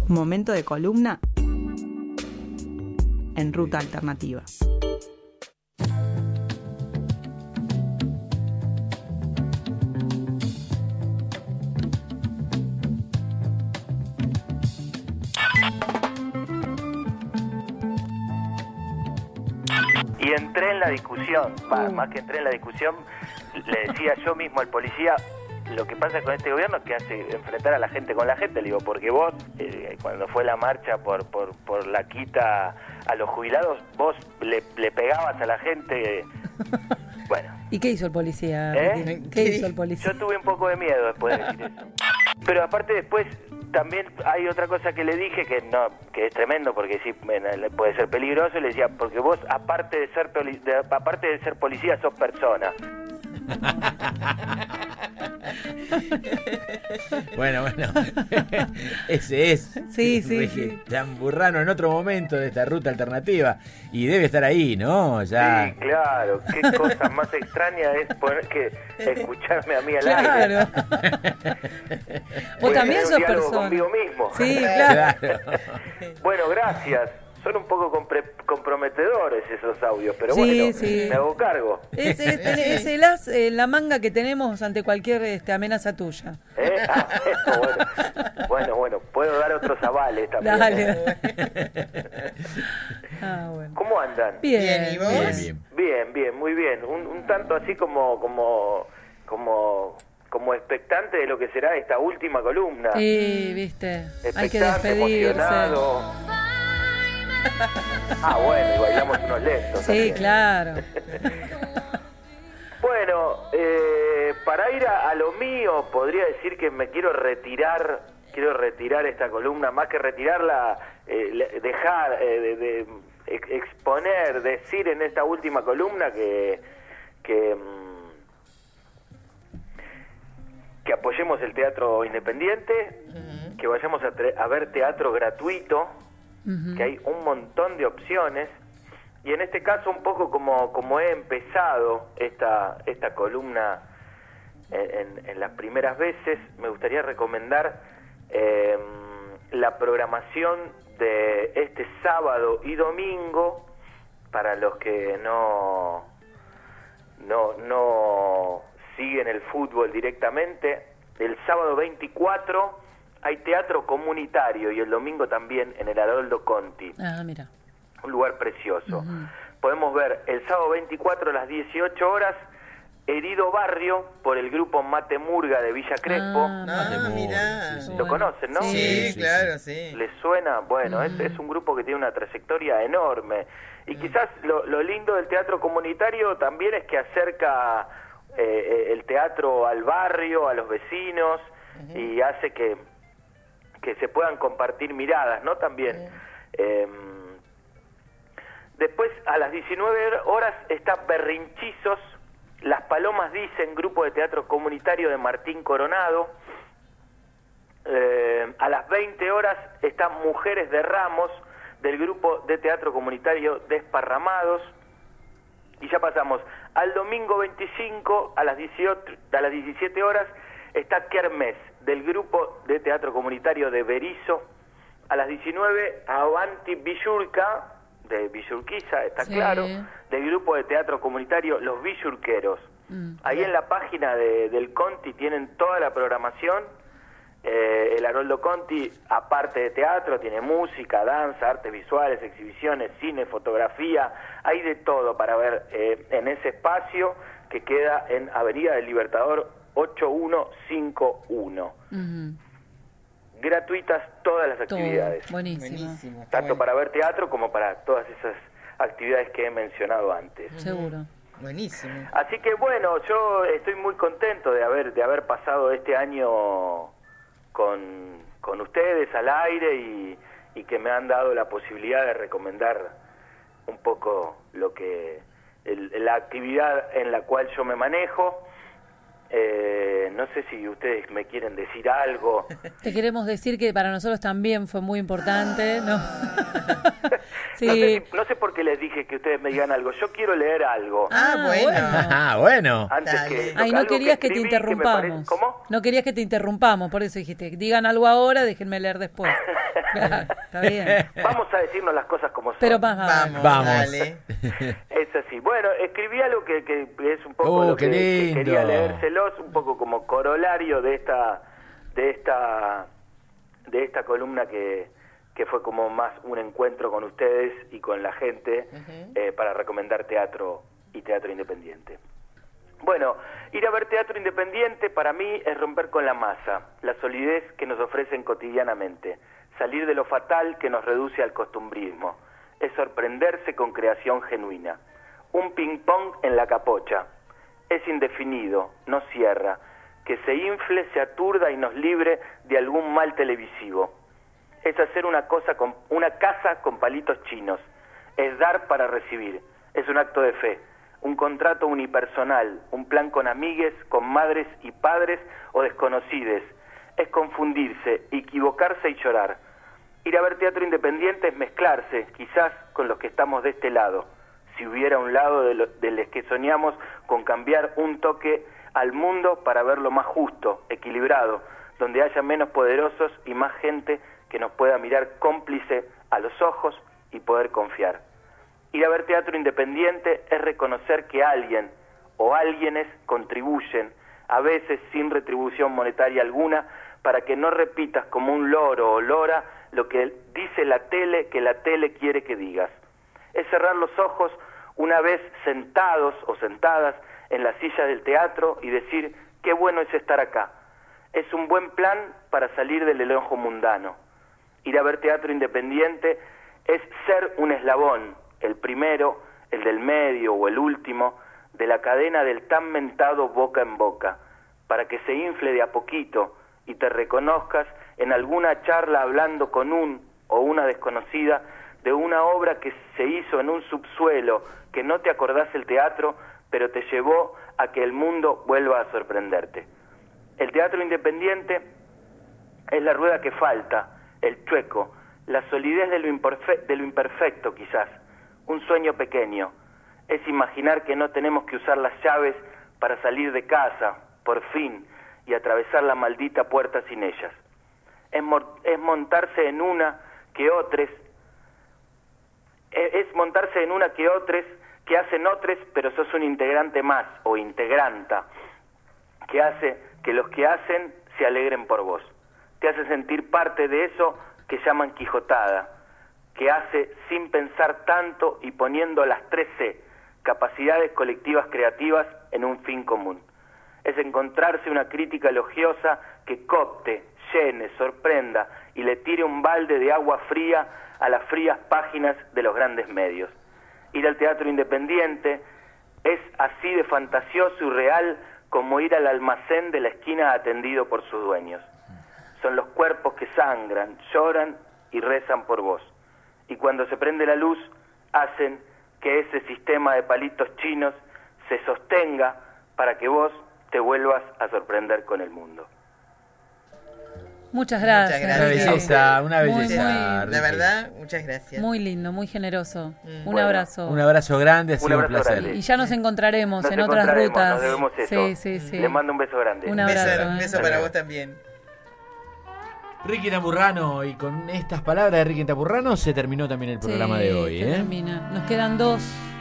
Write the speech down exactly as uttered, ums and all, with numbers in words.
Momento de columna en Ruta Alternativa. Y entré en la discusión, más, más que entré en la discusión, le decía yo mismo al policía, lo que pasa con este gobierno es que hace enfrentar a la gente con la gente, le digo, porque vos, eh, cuando fue la marcha por, por, por la quita a los jubilados, vos le, le pegabas a la gente, bueno. ¿Y qué hizo el policía? ¿Eh? ¿Qué hizo el policía? Yo tuve un poco de miedo después de decir eso. Pero aparte después también hay otra cosa que le dije que no, que es tremendo porque sí puede ser peligroso, y le decía, porque vos aparte de ser poli, de, aparte de ser policía sos persona. Bueno, bueno, ese es sí, sí, sí. Chamburrano en otro momento de esta ruta alternativa y debe estar ahí, ¿no? Ya. Sí, claro, qué cosa más extraña es poner que escucharme a mí al claro. aire. Vos también sos persona. Conmigo mismo. Sí, claro. claro. Bueno, gracias. Son un poco compre- comprometedores esos audios, pero sí, bueno, sí. me hago cargo. Es, es, es el as en la manga que tenemos ante cualquier este, amenaza tuya. ¿Eh? Ah, eso, bueno. bueno, bueno, puedo dar otros avales también. Dale. ¿Eh? Ah, bueno. ¿Cómo andan? Bien, bien, ¿y vos? Bien, bien. Bien, bien, muy bien. Un, un tanto así como, como, como, como expectante de lo que será esta última columna. Sí, viste, hay que Expectante, despedirse. emocionado. Ah, bueno, y bailamos unos lentos. Sí, también. claro. Bueno, eh, para ir a, a lo mío, podría decir que me quiero retirar, quiero retirar esta columna, más que retirarla, eh, le- dejar, eh, de, de ex- exponer, decir en esta última columna que que, mm, que apoyemos el teatro independiente, uh-huh. que vayamos a, tre- a ver teatro gratuito, uh-huh. que hay un montón de opciones. Y en este caso, un poco como, como he empezado esta, esta columna en, en, en las primeras veces, me gustaría recomendar eh, la programación de este sábado y domingo para los que no, no, no siguen el fútbol directamente. El sábado veinticuatro hay teatro comunitario y el domingo también en el Haroldo Conti. Ah, mira. Un lugar precioso. Uh-huh. Podemos ver el sábado veinticuatro a las dieciocho horas Herido Barrio por el grupo Mate Murga de Villa Crespo. Ah, Ah, mirá. Sí, sí, sí. Lo conocen, ¿no? Sí, Sí, sí, claro, sí. sí. ¿Les suena? Bueno, Uh-huh. es, es un grupo que tiene una trayectoria enorme. Y uh-huh. quizás lo, lo lindo del teatro comunitario también es que acerca eh, el teatro al barrio, a los vecinos, uh-huh. y hace que, que se puedan compartir miradas, ¿no? También. Uh-huh. Eh, Después, a las diecinueve horas, está Berrinchizos, Las Palomas Dicen, grupo de teatro comunitario de Martín Coronado. Eh, a las veinte horas está Mujeres de Ramos, del grupo de teatro comunitario Desparramados. Y ya pasamos al domingo veinticinco, a las dieciocho, a las diecisiete horas, está Kermés, del grupo de teatro comunitario de Berizo. A las diecinueve, Avanti Villurca, de Villurquiza, está sí. claro, del grupo de teatro comunitario Los Villurqueros. Mm. Ahí en la página de, del Conti tienen toda la programación. Eh, el Haroldo Conti, aparte de teatro, tiene música, danza, artes visuales, exhibiciones, cine, fotografía, hay de todo para ver eh, en ese espacio que queda en Avenida del Libertador ocho uno cinco uno. Mm-hmm. Gratuitas todas las actividades. Todo. Buenísimo. Buenísimo. Tanto bueno. para ver teatro como para todas esas actividades que he mencionado antes. Seguro. Buenísimo. Así que bueno, yo estoy muy contento de haber de haber pasado este año con, con ustedes al aire y, y que me han dado la posibilidad de recomendar un poco lo que el, la actividad en la cual yo me manejo. Eh, no sé si ustedes me quieren decir algo. Te queremos decir que para nosotros también fue muy importante, ¿no? Sí. No sé si, no sé por qué les dije que ustedes me digan algo. Yo quiero leer algo. Ah, bueno. Ah, bueno. Antes que, Ay, no querías que, que te interrumpamos. Que parece... ¿Cómo? No querías que te interrumpamos, por eso dijiste, digan algo ahora, déjenme leer después. Claro, está bien. Vamos a decirnos las cosas como son. Pero más Vamos, Vamos. dale. Es así. Bueno, escribí algo que, que es un poco Oh, lo qué que, que lindo. quería leérselos, un poco como corolario de esta de esta de esta columna que, que fue como más un encuentro con ustedes y con la gente Ujú. eh, para recomendar teatro y teatro independiente. Bueno, ir a ver teatro independiente para mí es romper con la masa, la solidez que nos ofrecen cotidianamente, salir de lo fatal que nos reduce al costumbrismo, es sorprenderse con creación genuina. Un ping-pong en la capocha, es indefinido, no cierra, que se infle, se aturda y nos libre de algún mal televisivo. Es hacer una cosa con una casa con palitos chinos, es dar para recibir, es un acto de fe, un contrato unipersonal, un plan con amigues, con madres y padres o desconocides, es confundirse, equivocarse y llorar. Ir a ver teatro independiente es mezclarse, quizás, con los que estamos de este lado, si hubiera un lado de, lo, de los que soñamos con cambiar un toque al mundo para verlo más justo, equilibrado, donde haya menos poderosos y más gente que nos pueda mirar cómplice a los ojos y poder confiar. Ir a ver teatro independiente es reconocer que alguien o alguienes contribuyen, a veces sin retribución monetaria alguna, para que no repitas como un loro o lora lo que dice la tele que la tele quiere que digas. Es cerrar los ojos una vez sentados o sentadas en la silla del teatro y decir, qué bueno es estar acá. Es un buen plan para salir del enojo mundano. Ir a ver teatro independiente es ser un eslabón, el primero, el del medio o el último, de la cadena del tan mentado boca en boca, para que se infle de a poquito y te reconozcas en alguna charla hablando con un o una desconocida de una obra que se hizo en un subsuelo, que no te acordás el teatro, pero te llevó a que el mundo vuelva a sorprenderte. El teatro independiente es la rueda que falta, el chueco, la solidez de lo, imperfe- de lo imperfecto quizás, un sueño pequeño, es imaginar que no tenemos que usar las llaves para salir de casa, por fin, y atravesar la maldita puerta sin ellas. Es, mor- es montarse en una que otros, es, es montarse en una que otros, que hacen otros, pero sos un integrante más, o integranta, que hace que los que hacen se alegren por vos. Te hace sentir parte de eso que llaman quijotada, que hace sin pensar tanto y poniendo las tres C, capacidades colectivas creativas en un fin común. Es encontrarse una crítica elogiosa que copte, llene, sorprenda y le tire un balde de agua fría a las frías páginas de los grandes medios. Ir al teatro independiente es así de fantasioso y real como ir al almacén de la esquina atendido por sus dueños. Son los cuerpos que sangran, lloran y rezan por vos. Y cuando se prende la luz, hacen que ese sistema de palitos chinos se sostenga para que vos te vuelvas a sorprender con el mundo. Muchas gracias. Muchas Una gracias. Ricky. belleza, una Muy, belleza. muy- Ricky. La verdad, muchas gracias. Muy lindo, muy generoso. Mm. Un Bueno, abrazo. Un abrazo grande, ha Un sido un, abrazo placer. grande. Y ya nos encontraremos Nos en otras encontraremos, rutas. nos debemos eso. Sí, sí, sí. Les mando un beso grande. Un Un beso, abrazo, un ¿eh? beso para vos también. Ricky Tamburrano, y con estas palabras de Ricky Tamburrano se terminó también el programa Sí, de hoy. se ¿eh? termina. Nos quedan dos